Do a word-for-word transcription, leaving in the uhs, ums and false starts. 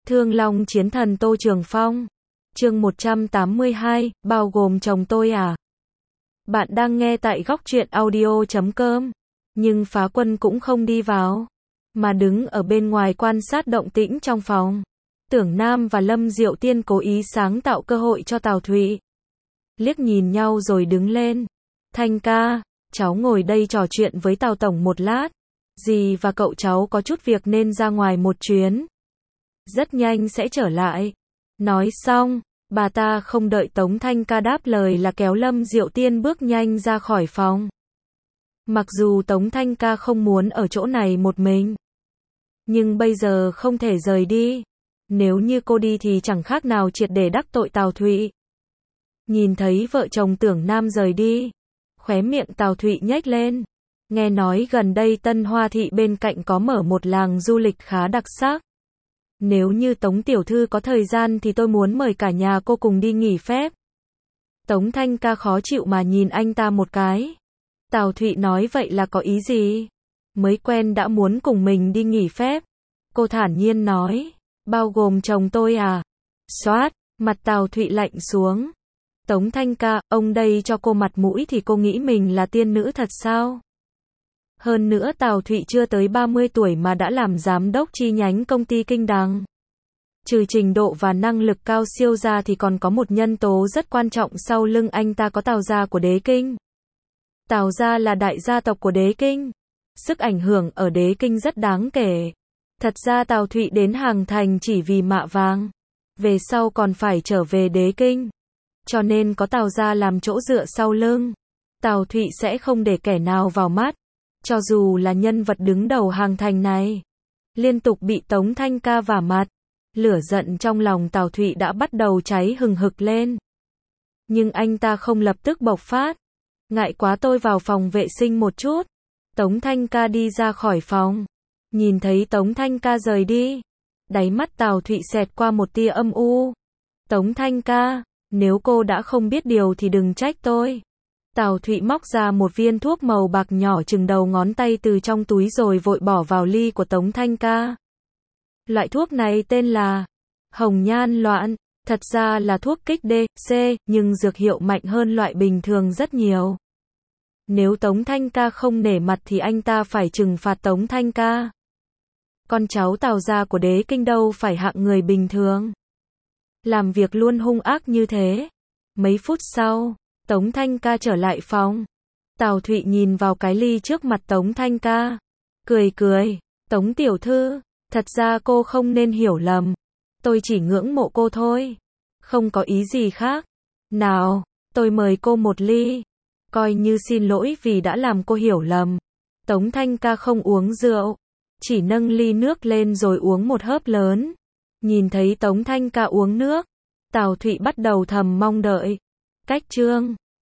Thương Long Chiến Thần Tô Trường Phong. Chương một trăm tám mươi hai, bao gồm chồng tôi à? Bạn đang nghe tại góc truyện audio chấm com. Nhưng Phá Quân cũng không đi vào, mà đứng ở bên ngoài quan sát động tĩnh trong phòng. Tưởng Nam và Lâm Diệu Tiên cố ý sáng tạo cơ hội cho Tào Thụy. Liếc nhìn nhau rồi đứng lên. Thanh ca, cháu ngồi đây trò chuyện với Tào Tổng một lát. Dì và cậu cháu có chút việc nên ra ngoài một chuyến. Rất nhanh sẽ trở lại. Nói xong, bà ta không đợi Tống Thanh ca đáp lời là kéo Lâm Diệu Tiên bước nhanh ra khỏi phòng. Mặc dù Tống Thanh ca không muốn ở chỗ này một mình, nhưng bây giờ không thể rời đi. Nếu như cô đi thì chẳng khác nào triệt để đắc tội Tào Thụy. Nhìn thấy vợ chồng Tưởng Nam rời đi, khóe miệng Tào Thụy nhếch lên. Nghe nói gần đây Tân Hoa Thị bên cạnh có mở một làng du lịch khá đặc sắc. Nếu như Tống tiểu thư có thời gian thì tôi muốn mời cả nhà cô cùng đi nghỉ phép. Tống Thanh ca khó chịu mà nhìn anh ta một cái. Tào Thụy nói vậy là có ý gì? Mới quen đã muốn cùng mình đi nghỉ phép. Cô thản nhiên nói, bao gồm chồng tôi à? Xoát, mặt Tào Thụy lạnh xuống. Tống Thanh ca, ông đây cho cô mặt mũi thì cô nghĩ mình là tiên nữ thật sao? Hơn nữa Tào Thụy chưa tới ba mươi tuổi mà đã làm giám đốc chi nhánh công ty Kinh Đằng. Trừ trình độ và năng lực cao siêu ra thì còn có một nhân tố rất quan trọng sau lưng anh ta, có Tào gia của Đế Kinh. Tào gia là đại gia tộc của Đế Kinh. Sức ảnh hưởng ở Đế Kinh rất đáng kể. Thật ra Tào Thụy đến Hàng Thành chỉ vì mạ vàng. Về sau còn phải trở về Đế Kinh. Cho nên có Tào gia làm chỗ dựa sau lưng, Tào Thụy sẽ không để kẻ nào vào mắt. Cho dù là nhân vật đứng đầu Hàng Thành này, liên tục bị Tống Thanh ca vả mặt, lửa giận trong lòng Tào Thụy đã bắt đầu cháy hừng hực lên. Nhưng anh ta không lập tức bộc phát. Ngại quá, tôi vào phòng vệ sinh một chút. Tống Thanh ca đi ra khỏi phòng. Nhìn thấy Tống Thanh ca rời đi, đáy mắt Tào Thụy xẹt qua một tia âm u. Tống Thanh ca, nếu cô đã không biết điều thì đừng trách tôi. Tào Thụy móc ra một viên thuốc màu bạc nhỏ chừng đầu ngón tay từ trong túi rồi vội bỏ vào ly của Tống Thanh ca. Loại thuốc này tên là hồng nhan loạn, thật ra là thuốc kích D, C, nhưng dược hiệu mạnh hơn loại bình thường rất nhiều. Nếu Tống Thanh ca không nể mặt thì anh ta phải trừng phạt Tống Thanh ca. Con cháu Tào gia của Đế Kinh đâu phải hạng người bình thường. Làm việc luôn hung ác như thế. Mấy phút sau, Tống Thanh ca trở lại phòng. Tào Thụy nhìn vào cái ly trước mặt Tống Thanh ca. Cười cười, Tống tiểu thư, thật ra cô không nên hiểu lầm. Tôi chỉ ngưỡng mộ cô thôi. Không có ý gì khác. Nào, tôi mời cô một ly. Coi như xin lỗi vì đã làm cô hiểu lầm. Tống Thanh ca không uống rượu, chỉ nâng ly nước lên rồi uống một hớp lớn. Nhìn thấy Tống Thanh ca uống nước, Tào Thụy bắt đầu thầm mong đợi. Cách chương